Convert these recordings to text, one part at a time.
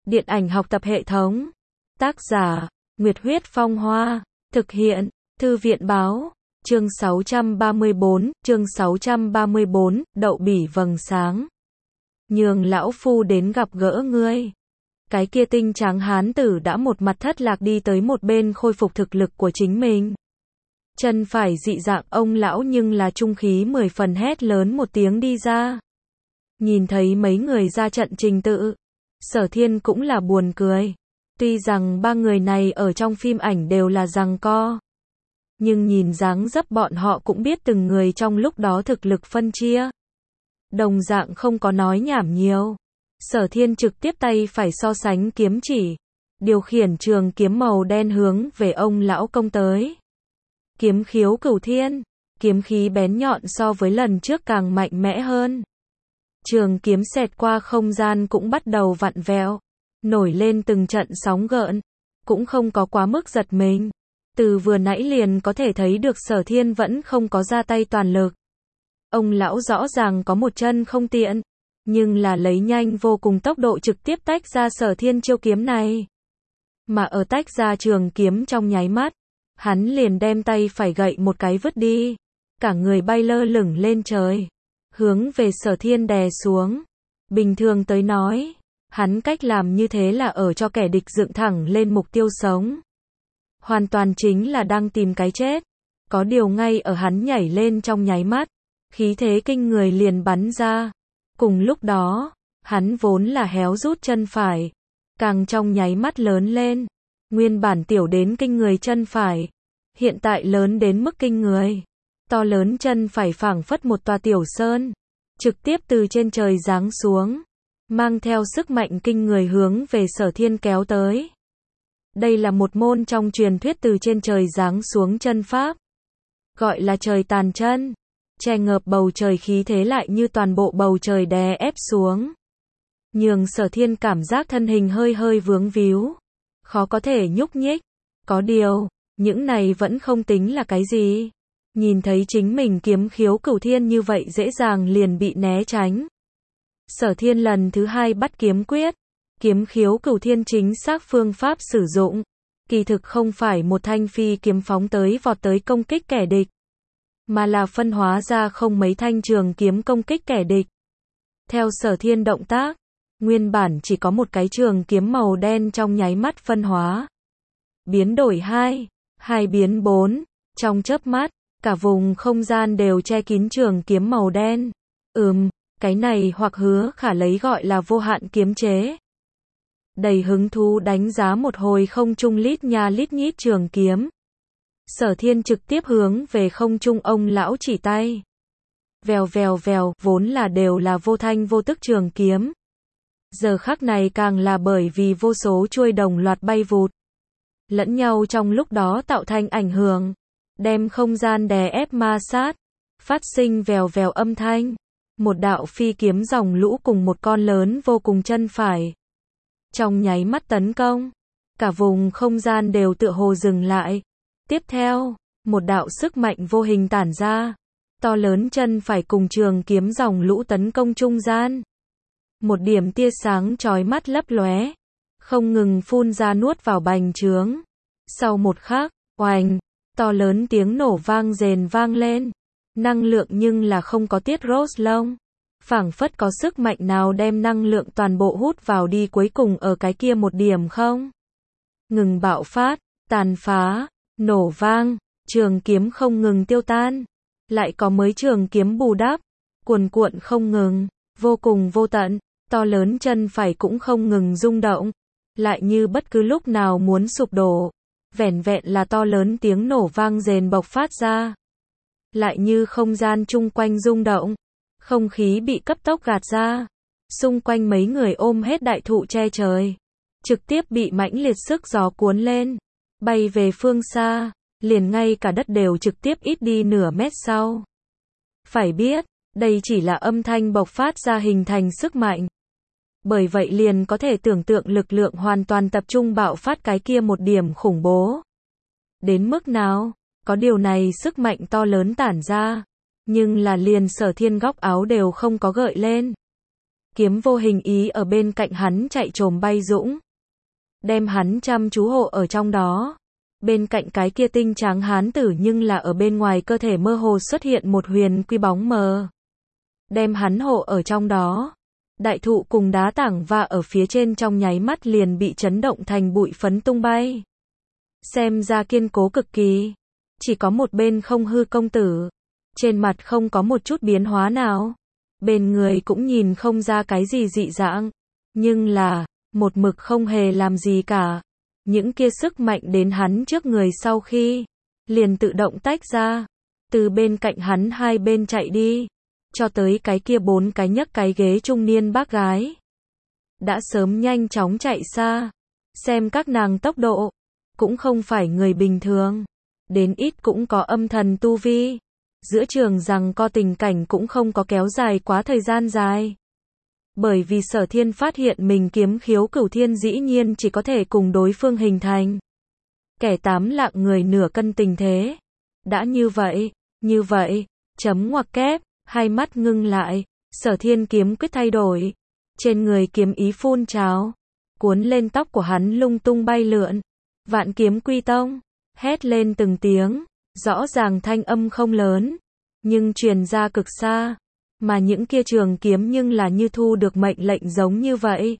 Điện ảnh học tập hệ thống. Tác giả, Nguyệt Huyết Phong Hoa. Thực hiện, Thư viện Báo. Chương 634, Đậu bỉ vầng sáng. Nhường lão phu đến gặp gỡ ngươi. Cái kia tinh tráng hán tử đã một mặt thất lạc đi tới một bên khôi phục thực lực của chính mình. Chân phải dị dạng ông lão nhưng là trung khí 10 phần hét lớn một tiếng đi ra. Nhìn thấy mấy người ra trận trình tự. Sở Thiên cũng là buồn cười. Tuy rằng ba người này ở trong phim ảnh đều là giằng co. Nhưng nhìn dáng dấp bọn họ cũng biết từng người trong lúc đó thực lực phân chia. Đồng dạng không có nói nhảm nhiều. Sở Thiên trực tiếp tay phải so sánh kiếm chỉ. Điều khiển trường kiếm màu đen hướng về ông lão công tới. Kiếm khiếu cửu thiên. Kiếm khí bén nhọn so với lần trước càng mạnh mẽ hơn. Trường kiếm xẹt qua không gian cũng bắt đầu vặn vẹo. Nổi lên từng trận sóng gợn. Cũng không có quá mức giật mình. Từ vừa nãy liền có thể thấy được Sở Thiên vẫn không có ra tay toàn lực. Ông lão rõ ràng có một chân không tiện. Nhưng là lấy nhanh vô cùng tốc độ trực tiếp tách ra Sở Thiên chiêu kiếm này. Mà ở tách ra trường kiếm trong nháy mắt. Hắn liền đem tay phải gậy một cái vứt đi. Cả người bay lơ lửng lên trời. Hướng về Sở Thiên đè xuống. Bình thường tới nói. Hắn cách làm như thế là ở cho kẻ địch dựng thẳng lên mục tiêu sống. Hoàn toàn chính là đang tìm cái chết. Có điều ngay ở hắn nhảy lên trong nháy mắt. Khí thế kinh người liền bắn ra. Cùng lúc đó, hắn vốn là héo rút chân phải. Càng trong nháy mắt lớn lên. Nguyên bản tiểu đến kinh người chân phải. Hiện tại lớn đến mức kinh người. To lớn chân phải phảng phất một tòa tiểu sơn. Trực tiếp từ trên trời giáng xuống. Mang theo sức mạnh kinh người hướng về Sở Thiên kéo tới. Đây là một môn trong truyền thuyết từ trên trời giáng xuống chân pháp. Gọi là trời tàn chân. Che ngợp bầu trời khí thế lại như toàn bộ bầu trời đè ép xuống. Nhường Sở Thiên cảm giác thân hình hơi hơi vướng víu. Khó có thể nhúc nhích. Có điều, những này vẫn không tính là cái gì. Nhìn thấy chính mình kiếm khiếu cửu thiên như vậy dễ dàng liền bị né tránh. Sở Thiên lần thứ hai bắt kiếm quyết. Kiếm khiếu cửu thiên chính xác phương pháp sử dụng. Kỳ thực không phải một thanh phi kiếm phóng tới vọt tới công kích kẻ địch. Mà là phân hóa ra không mấy thanh trường kiếm công kích kẻ địch. Theo Sở Thiên động tác. Nguyên bản chỉ có một cái trường kiếm màu đen trong nháy mắt phân hóa. Biến đổi 2, 2 biến 4. Trong chớp mắt, cả vùng không gian đều che kín trường kiếm màu đen. Cái này hoặc Hứa Khả lấy gọi là vô hạn kiếm chế. Đầy hứng thú đánh giá một hồi không trung lít nha lít nhít trường kiếm. Sở Thiên trực tiếp hướng về không trung ông lão chỉ tay. Vèo vèo vèo, vốn là đều là vô thanh vô tức trường kiếm. Giờ khắc này càng là bởi vì vô số chuôi đồng loạt bay vụt. Lẫn nhau trong lúc đó tạo thành ảnh hưởng. Đem không gian đè ép ma sát. Phát sinh vèo vèo âm thanh. Một đạo phi kiếm dòng lũ cùng một con lớn vô cùng chân phải. Trong nháy mắt tấn công. Cả vùng không gian đều tựa hồ dừng lại. Tiếp theo, một đạo sức mạnh vô hình tản ra. To lớn chân phải cùng trường kiếm dòng lũ tấn công trung gian. Một điểm tia sáng chói mắt lấp lóe. Không ngừng phun ra nuốt vào bành trướng. Sau một khắc, oành, to lớn tiếng nổ vang rền vang lên. Năng lượng nhưng là không có tiết rốt lông. Phảng phất có sức mạnh nào đem năng lượng toàn bộ hút vào đi cuối cùng ở cái kia một điểm không. Ngừng bạo phát, tàn phá, nổ vang, trường kiếm không ngừng tiêu tan. Lại có mới trường kiếm bù đắp, cuồn cuộn không ngừng, vô cùng vô tận, to lớn chân phải cũng không ngừng rung động. Lại như bất cứ lúc nào muốn sụp đổ. Vẻn vẹn là to lớn tiếng nổ vang rền bộc phát ra. Lại như không gian chung quanh rung động. Không khí bị cấp tốc gạt ra. Xung quanh mấy người ôm hết đại thụ che trời. Trực tiếp bị mãnh liệt sức gió cuốn lên. Bay về phương xa. Liền ngay cả đất đều trực tiếp ít đi nửa mét sau. Phải biết, đây chỉ là âm thanh bộc phát ra hình thành sức mạnh. Bởi vậy liền có thể tưởng tượng lực lượng hoàn toàn tập trung bạo phát cái kia một điểm khủng bố. Đến mức nào, có điều này sức mạnh to lớn tản ra. Nhưng là liền Sở Thiên góc áo đều không có gợi lên. Kiếm Vô Hình Ý ở bên cạnh hắn chạy trồm bay dũng, đem hắn chăm chú hộ ở trong đó. Bên cạnh cái kia tinh tráng hán tử nhưng là ở bên ngoài cơ thể mơ hồ xuất hiện một huyền quy bóng mờ, đem hắn hộ ở trong đó. Đại thụ cùng đá tảng và ở phía trên trong nháy mắt liền bị chấn động thành bụi phấn tung bay. Xem ra kiên cố cực kỳ. Chỉ có một bên Không Hư công tử, trên mặt không có một chút biến hóa nào, bên người cũng nhìn không ra cái gì dị dạng, nhưng là một mực không hề làm gì cả. Những kia sức mạnh đến hắn trước người sau khi liền tự động tách ra, từ bên cạnh hắn hai bên chạy đi, cho tới cái kia 4 cái nhấc cái ghế trung niên bác gái. Đã sớm nhanh chóng chạy xa, xem các nàng tốc độ, cũng không phải người bình thường, đến ít cũng có âm thần tu vi. Giữa trường giằng co tình cảnh cũng không có kéo dài quá thời gian dài. Bởi vì Sở Thiên phát hiện mình kiếm khiếu cửu thiên dĩ nhiên chỉ có thể cùng đối phương hình thành kẻ 8 lạng người nửa cân tình thế. Đã như vậy, chấm ngoặc kép, hai mắt ngưng lại, Sở Thiên kiếm quyết thay đổi, trên người kiếm ý phun trào, cuốn lên tóc của hắn lung tung bay lượn. Vạn kiếm quy tông, hét lên từng tiếng, rõ ràng thanh âm không lớn, nhưng truyền ra cực xa, mà những kia trường kiếm nhưng là như thu được mệnh lệnh giống như vậy.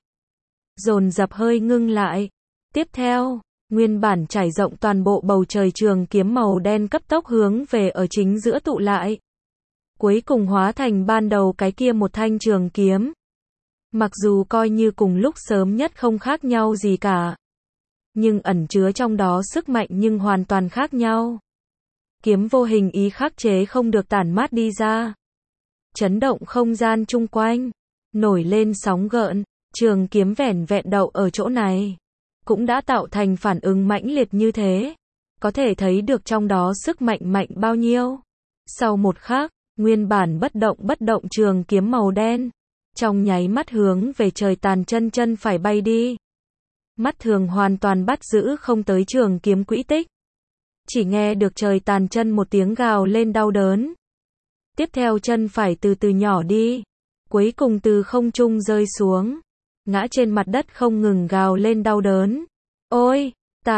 Dồn dập hơi ngưng lại. Tiếp theo, nguyên bản trải rộng toàn bộ bầu trời trường kiếm màu đen cấp tốc hướng về ở chính giữa tụ lại. Cuối cùng hóa thành ban đầu cái kia một thanh trường kiếm. Mặc dù coi như cùng lúc sớm nhất không khác nhau gì cả, nhưng ẩn chứa trong đó sức mạnh nhưng hoàn toàn khác nhau. Kiếm Vô Hình Ý khắc chế không được tản mát đi ra, chấn động không gian chung quanh, nổi lên sóng gợn. Trường kiếm vẻn vẹn đậu ở chỗ này, cũng đã tạo thành phản ứng mãnh liệt như thế, có thể thấy được trong đó sức mạnh mạnh bao nhiêu. Sau một khắc, nguyên bản bất động trường kiếm màu đen, trong nháy mắt hướng về trời tàn chân phải bay đi. Mắt thường hoàn toàn bắt giữ không tới trường kiếm quỹ tích. Chỉ nghe được trời tàn chân một tiếng gào lên đau đớn. Tiếp theo chân phải từ từ nhỏ đi, cuối cùng từ không trung rơi xuống, ngã trên mặt đất không ngừng gào lên đau đớn. Ôi,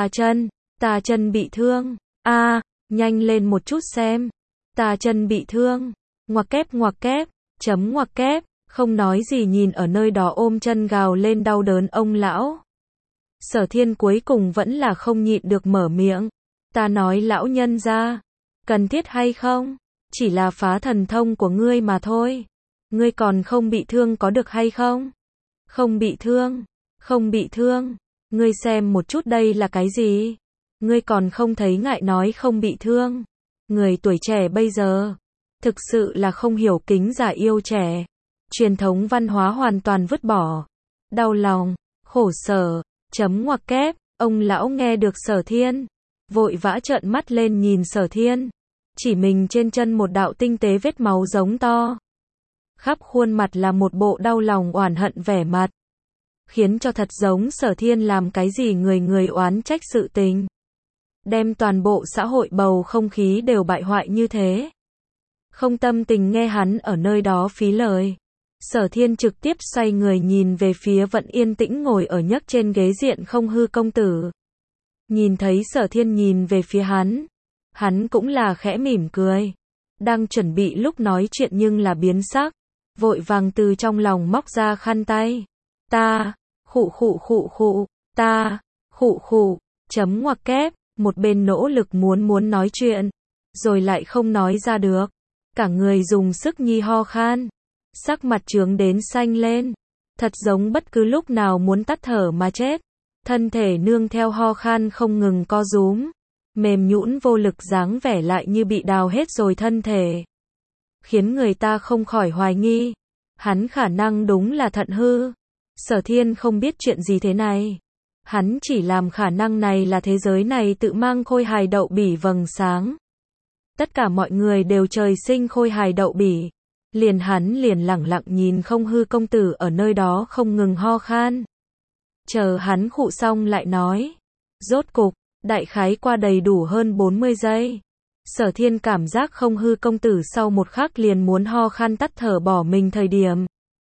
ta chân bị thương, nhanh lên một chút xem, ta chân bị thương. Ngoặc kép, chấm ngoặc kép, không nói gì nhìn ở nơi đó ôm chân gào lên đau đớn ông lão. Sở Thiên cuối cùng vẫn là không nhịn được mở miệng. Ta nói lão nhân gia, cần thiết hay không? Chỉ là phá thần thông của ngươi mà thôi. Ngươi còn không bị thương có được hay không? Không bị thương. Ngươi xem một chút đây là cái gì? Ngươi còn không thấy ngại nói không bị thương. Người tuổi trẻ bây giờ, thực sự là không hiểu kính già yêu trẻ. Truyền thống văn hóa hoàn toàn vứt bỏ. Đau lòng, khổ sở, chấm ngoặc kép, ông lão nghe được Sở Thiên, vội vã trợn mắt lên nhìn Sở Thiên, chỉ mình trên chân một đạo tinh tế vết máu giống to. Khắp khuôn mặt là một bộ đau lòng oản hận vẻ mặt, khiến cho thật giống Sở Thiên làm cái gì người oán trách sự tình, đem toàn bộ xã hội bầu không khí đều bại hoại như thế. Không tâm tình nghe hắn ở nơi đó phí lời. Sở Thiên trực tiếp xoay người nhìn về phía vẫn yên tĩnh ngồi ở nhấc trên ghế diện Không Hư công tử. Nhìn thấy Sở Thiên nhìn về phía hắn cũng là khẽ mỉm cười. Đang chuẩn bị lúc nói chuyện nhưng là biến sắc, vội vàng từ trong lòng móc ra khăn tay. Ta, chấm ngoặc kép, một bên nỗ lực muốn nói chuyện, rồi lại không nói ra được. Cả người dùng sức nhi ho khan, sắc mặt chướng đến xanh lên, thật giống bất cứ lúc nào muốn tắt thở mà chết. Thân thể nương theo ho khan không ngừng co rúm, mềm nhũn vô lực dáng vẻ lại như bị đào hết rồi thân thể, khiến người ta không khỏi hoài nghi, hắn khả năng đúng là thận hư. Sở Thiên không biết chuyện gì thế này, hắn chỉ làm khả năng này là thế giới này tự mang khôi hài đậu bỉ vầng sáng. Tất cả mọi người đều trời sinh khôi hài đậu bỉ, hắn liền lẳng lặng nhìn Không Hư công tử ở nơi đó không ngừng ho khan. Chờ hắn khụ xong lại nói. Rốt cục, đại khái qua đầy đủ hơn 40 giây. Sở Thiên cảm giác Không Hư công tử sau một khắc liền muốn ho khan tắt thở bỏ mình thời điểm.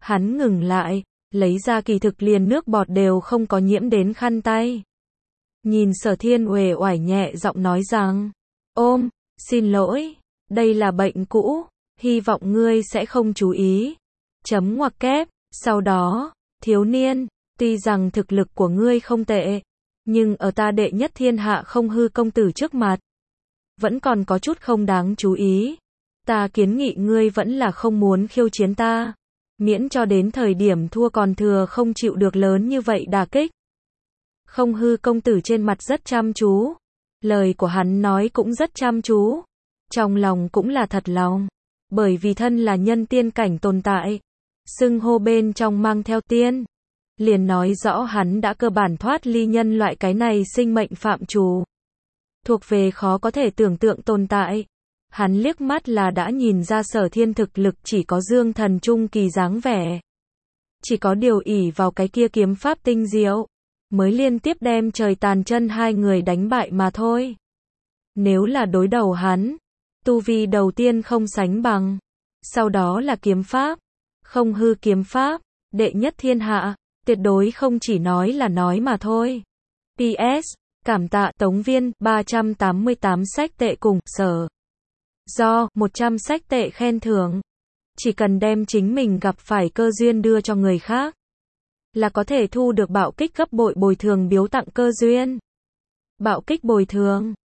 Hắn ngừng lại, lấy ra kỳ thực liền nước bọt đều không có nhiễm đến khăn tay. Nhìn Sở Thiên uể oải nhẹ giọng nói rằng, xin lỗi, đây là bệnh cũ, hy vọng ngươi sẽ không chú ý. Chấm ngoặc kép, sau đó, thiếu niên, tuy rằng thực lực của ngươi không tệ, nhưng ở ta đệ nhất thiên hạ không hư công tử trước mặt, vẫn còn có chút không đáng chú ý. Ta kiến nghị ngươi vẫn là không muốn khiêu chiến ta, miễn cho đến thời điểm thua còn thừa không chịu được lớn như vậy đả kích. Không hư công tử trên mặt rất chăm chú, lời của hắn nói cũng rất chăm chú, trong lòng cũng là thật lòng, bởi vì thân là nhân tiên cảnh tồn tại, xưng hô bên trong mang theo tiên, liền nói rõ hắn đã cơ bản thoát ly nhân loại cái này sinh mệnh phạm trù, thuộc về khó có thể tưởng tượng tồn tại. Hắn liếc mắt là đã nhìn ra Sở Thiên thực lực chỉ có dương thần trung kỳ dáng vẻ, chỉ có điều ỷ vào cái kia kiếm pháp tinh diệu, mới liên tiếp đem Trời Tàn Chân hai người đánh bại mà thôi. Nếu là đối đầu hắn, tu vi đầu tiên không sánh bằng, sau đó là kiếm pháp, không hư kiếm pháp, đệ nhất thiên hạ, tuyệt đối không chỉ nói là nói mà thôi. PS, cảm tạ Tống Viên 388 sách tệ cùng Sở Do 100 sách tệ khen thưởng. Chỉ cần đem chính mình gặp phải cơ duyên đưa cho người khác, là có thể thu được bạo kích gấp bội bồi thường biếu tặng cơ duyên. Bạo kích bồi thường